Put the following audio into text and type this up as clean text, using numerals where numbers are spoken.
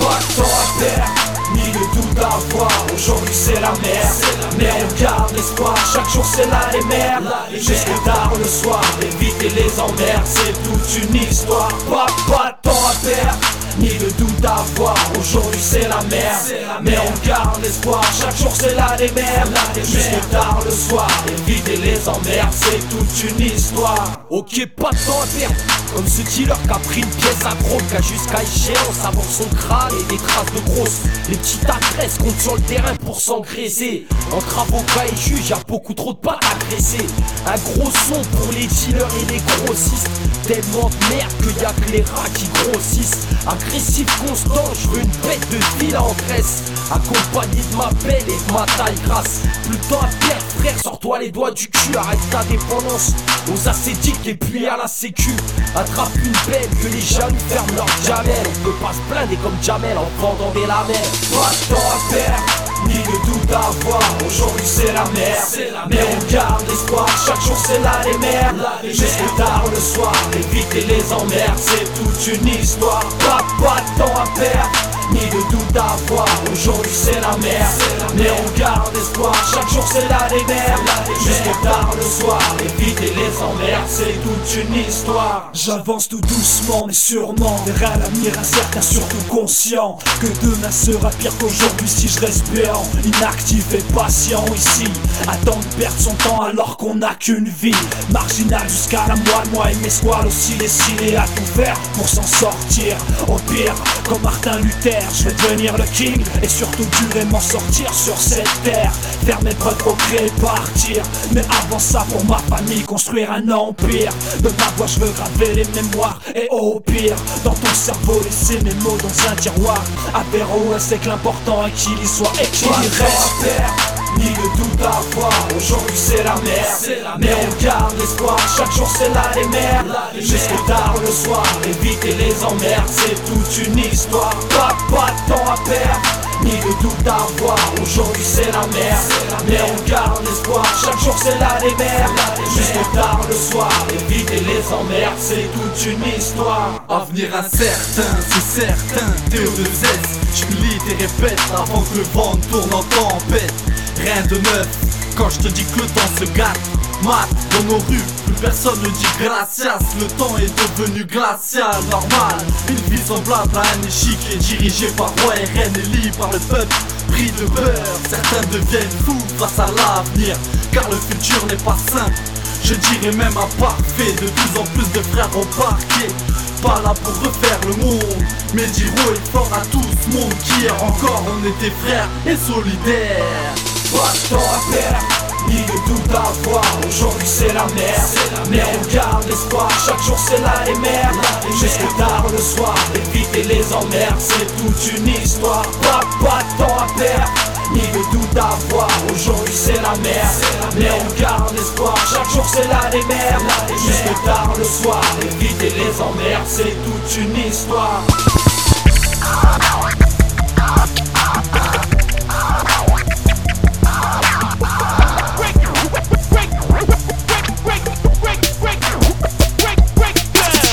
Pas de temps à perdre, ni de doute à avoir. Aujourd'hui c'est la merde, mais on garde l'espoir. Chaque jour c'est la merde, jusqu'à tard le soir. Éviter les emmerdes, c'est toute une histoire. Pas de temps à perdre, ni de doute à avoir. Aujourd'hui c'est la merde, mais on garde l'espoir. Chaque jour c'est la merde, jusqu'à tard le soir. Éviter les emmerdes, c'est toute une histoire. Ok, pas de temps à perdre. Comme ce dealer qui a pris une pièce à gros, qui a jusqu'à échéance avant son crâne et des traces de grosses. Les petites agresses comptent sur le terrain pour s'engraisser. Entre avocats et juges, y'a beaucoup trop de pattes à graisser. Un gros son pour les dealers et les grossistes. Tellement de merde que y'a que les rats qui grossissent. Agressif constant, je veux une bête de ville en Grèce, accompagné de ma belle et de ma taille grasse. Plus de temps à perdre frère, sors-toi les doigts du cul. Arrête ta dépendance aux ascétiques et puis à la sécu. Attrape une belle que les jaloux ferment leur jamel. On peut pas se blinder comme Jamel en vendant des lamelles. Pas de temps à perdre, ni de doute à avoir. Aujourd'hui c'est la merde, mais on garde l'espoir. Chaque jour c'est la merde, jusqu'à tard le soir. Éviter les emmerdes, c'est toute une histoire. Pas de temps à perdre, ni de doute à avoir. Aujourd'hui c'est la merde, mais on garde espoir. Chaque jour c'est la merde, jusqu'à tard le soir. Éviter les emmerdes, c'est toute une histoire. J'avance tout doucement mais sûrement vers un avenir incertain, surtout conscient que demain sera pire qu'aujourd'hui si je reste béant, inactif et patient ici. Attendre de perdre son temps alors qu'on n'a qu'une vie. Marginal jusqu'à la moelle, moi et mes squales aussi décidés à tout faire pour s'en sortir. Au pire, comme Martin Luther, je vais devenir le king et surtout durer m'en sortir sur cette terre. Faire mes preuves, procréer, partir. Mais avant ça, pour ma famille, construire un empire. De ma voix, je veux graver les mémoires. Et au pire, dans ton cerveau, laisser mes mots dans un tiroir. Apéro, c'est que l'important est qu'il y soit et qu'il y reste. Ni de doute à avoir, aujourd'hui c'est la merde, mais on garde l'espoir. Chaque jour c'est la merde, jusqu'à tard le soir. Éviter les emmerdes, c'est toute une histoire. Pas de temps à perdre, ni de doute à avoir. Aujourd'hui c'est la merde, mais on garde l'espoir. Chaque jour c'est la merde, jusqu'à tard le soir. Éviter les emmerdes, c'est toute une histoire. Avenir incertain, c'est certain. Théo2S, je milite et répète avant que le vent tourne en tempête. Rien de neuf, quand je te dis que le temps se gâte. Mat, dans nos rues, plus personne ne dit gracias. Le temps est devenu glacial, normal. Une vie semblable à un échiquier dirigé par roi et reine, élis par le peuple, pris de beurre. Certains deviennent fous face à l'avenir, car le futur n'est pas simple. Je dirais même imparfait, de plus en plus de frères au parquet. Pas là pour refaire le monde, mais dire haut et fort à tout ce monde qu'hier encore on était frères et solidaires. Pas de temps à perdre, ni de doute à avoir. Aujourd'hui c'est la merde, mais on garde l'espoir. Chaque jour c'est la merde, jusqu'à tard le soir. Éviter les emmerdes, c'est toute une histoire. Pas de temps à perdre, ni de doute à avoir. Aujourd'hui c'est la merde, mais on garde l'espoir. Chaque jour c'est la merde, jusqu'à tard le soir. Éviter les emmerdes, c'est toute une histoire.